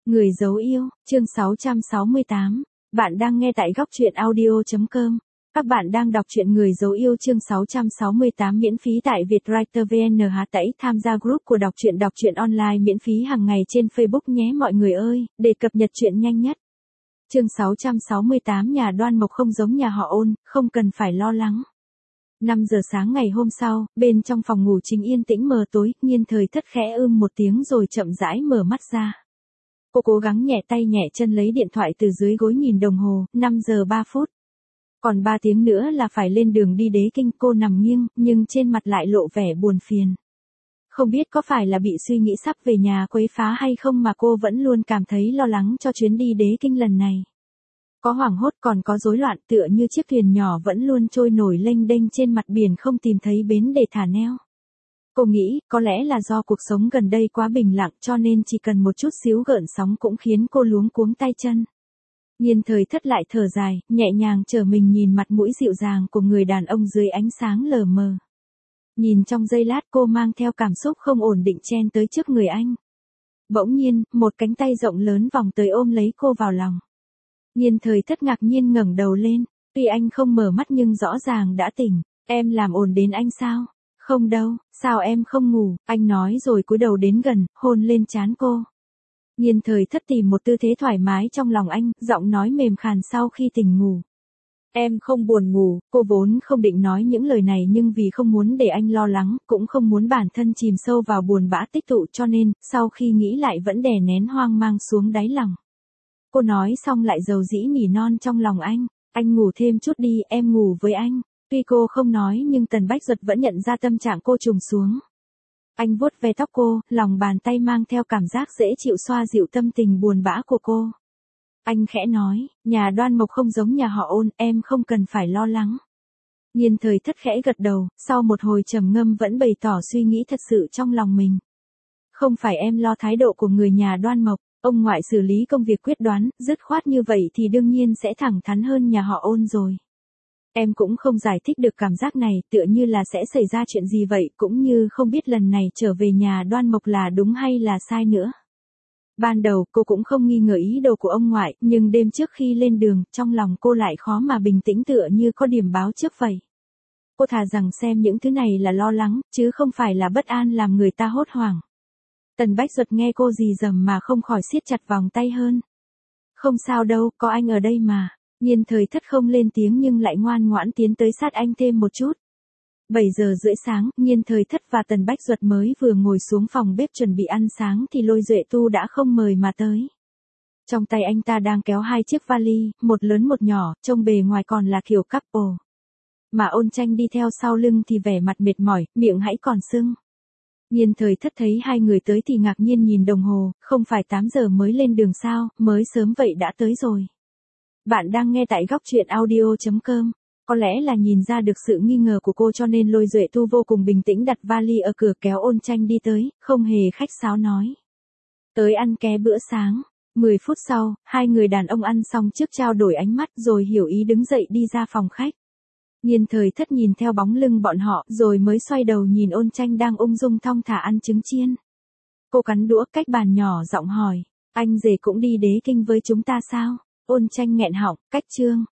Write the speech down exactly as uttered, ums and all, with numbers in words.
Người dấu yêu, chương sáu trăm sáu mươi tám. Bạn đang nghe tại góc truyện audio chấm com. Các bạn đang đọc truyện Người dấu yêu chương sáu trăm sáu mươi tám miễn phí tại Vietwriter vê en hát tẩy tham gia group của đọc truyện đọc truyện online miễn phí hàng ngày trên Facebook nhé mọi người ơi, để cập nhật truyện nhanh nhất. Chương sáu trăm sáu mươi tám nhà Đoan Mộc không giống nhà họ Ôn, không cần phải lo lắng. năm giờ sáng ngày hôm sau, bên trong phòng ngủ Chính yên tĩnh mờ tối, Nhiên Thời Thất khẽ ưm một tiếng rồi chậm rãi mở mắt ra. Cô cố gắng nhẹ tay nhẹ chân lấy điện thoại từ dưới gối nhìn đồng hồ, năm giờ ba phút. Còn ba tiếng nữa là phải lên đường đi Đế Kinh, cô nằm nghiêng, nhưng trên mặt lại lộ vẻ buồn phiền. Không biết có phải là bị suy nghĩ sắp về nhà quấy phá hay không mà cô vẫn luôn cảm thấy lo lắng cho chuyến đi Đế Kinh lần này. Có hoảng hốt còn có rối loạn tựa như chiếc thuyền nhỏ vẫn luôn trôi nổi lênh đênh trên mặt biển không tìm thấy bến để thả neo. Cô nghĩ, có lẽ là do cuộc sống gần đây quá bình lặng cho nên chỉ cần một chút xíu gợn sóng cũng khiến cô luống cuống tay chân. Nhiên Thời Thất lại thở dài, nhẹ nhàng trở mình nhìn mặt mũi dịu dàng của người đàn ông dưới ánh sáng lờ mờ. Nhìn trong giây lát cô mang theo cảm xúc không ổn định chen tới trước người anh. Bỗng nhiên, một cánh tay rộng lớn vòng tới ôm lấy cô vào lòng. Nhiên Thời Thất ngạc nhiên ngẩng đầu lên, tuy anh không mở mắt nhưng rõ ràng đã tỉnh. Em làm ồn đến anh sao? Không đâu, sao em không ngủ, anh nói rồi cúi đầu đến gần, hôn lên trán cô. Nhiên Thời Thất tìm một tư thế thoải mái trong lòng anh, giọng nói mềm khàn sau khi tỉnh ngủ. Em không buồn ngủ, cô vốn không định nói những lời này nhưng vì không muốn để anh lo lắng, cũng không muốn bản thân chìm sâu vào buồn bã tích tụ cho nên, sau khi nghĩ lại vẫn đè nén hoang mang xuống đáy lòng. Cô nói xong lại dầu dĩ nỉ non trong lòng anh, anh ngủ thêm chút đi, em ngủ với anh. Tuy cô không nói nhưng Tần Bách Duật vẫn nhận ra tâm trạng cô trùng xuống. Anh vuốt ve tóc cô, lòng bàn tay mang theo cảm giác dễ chịu xoa dịu tâm tình buồn bã của cô. Anh khẽ nói, nhà Đoan Mộc không giống nhà họ Ôn, em không cần phải lo lắng. Nhiên Thời Thất khẽ gật đầu, sau một hồi trầm ngâm vẫn bày tỏ suy nghĩ thật sự trong lòng mình. Không phải em lo thái độ của người nhà Đoan Mộc, ông ngoại xử lý công việc quyết đoán, dứt khoát như vậy thì đương nhiên sẽ thẳng thắn hơn nhà họ Ôn rồi. Em cũng không giải thích được cảm giác này, tựa như là sẽ xảy ra chuyện gì vậy, cũng như không biết lần này trở về nhà Đoan Mộc là đúng hay là sai nữa. Ban đầu cô cũng không nghi ngờ ý đồ của ông ngoại, nhưng đêm trước khi lên đường, trong lòng cô lại khó mà bình tĩnh tựa như có điểm báo trước vậy. Cô thà rằng xem những thứ này là lo lắng, chứ không phải là bất an làm người ta hốt hoảng. Tần Bách Duật nghe cô rì rầm mà không khỏi siết chặt vòng tay hơn. Không sao đâu, có anh ở đây mà. Nhiên Thời Thất không lên tiếng nhưng lại ngoan ngoãn tiến tới sát anh thêm một chút. bảy giờ rưỡi sáng, Nhiên Thời Thất và Tần Bách Duật mới vừa ngồi xuống phòng bếp chuẩn bị ăn sáng thì Lôi Duệ Tu đã không mời mà tới. Trong tay anh ta đang kéo hai chiếc vali, một lớn một nhỏ, trông bề ngoài còn là kiểu couple. Mà Ôn Tranh đi theo sau lưng thì vẻ mặt mệt mỏi, miệng hãy còn sưng. Nhiên Thời Thất thấy hai người tới thì ngạc nhiên nhìn đồng hồ, không phải tám giờ mới lên đường sao, mới sớm vậy đã tới rồi. Bạn đang nghe tại góc truyện audio chấm com. Có lẽ là nhìn ra được sự nghi ngờ của cô cho nên Lôi Duệ Tu vô cùng bình tĩnh đặt vali ở cửa kéo Ôn Tranh đi tới, không hề khách sáo nói. Tới ăn ké bữa sáng. mười phút sau, hai người đàn ông ăn xong trước trao đổi ánh mắt rồi hiểu ý đứng dậy đi ra phòng khách. Nhiên Thời Thất nhìn theo bóng lưng bọn họ rồi mới xoay đầu nhìn Ôn Tranh đang ung dung thong thả ăn trứng chiên. Cô cắn đũa cách bàn nhỏ giọng hỏi, anh rể cũng đi Đế Kinh với chúng ta sao? Ôn Tranh nghẹn họng, cách chương,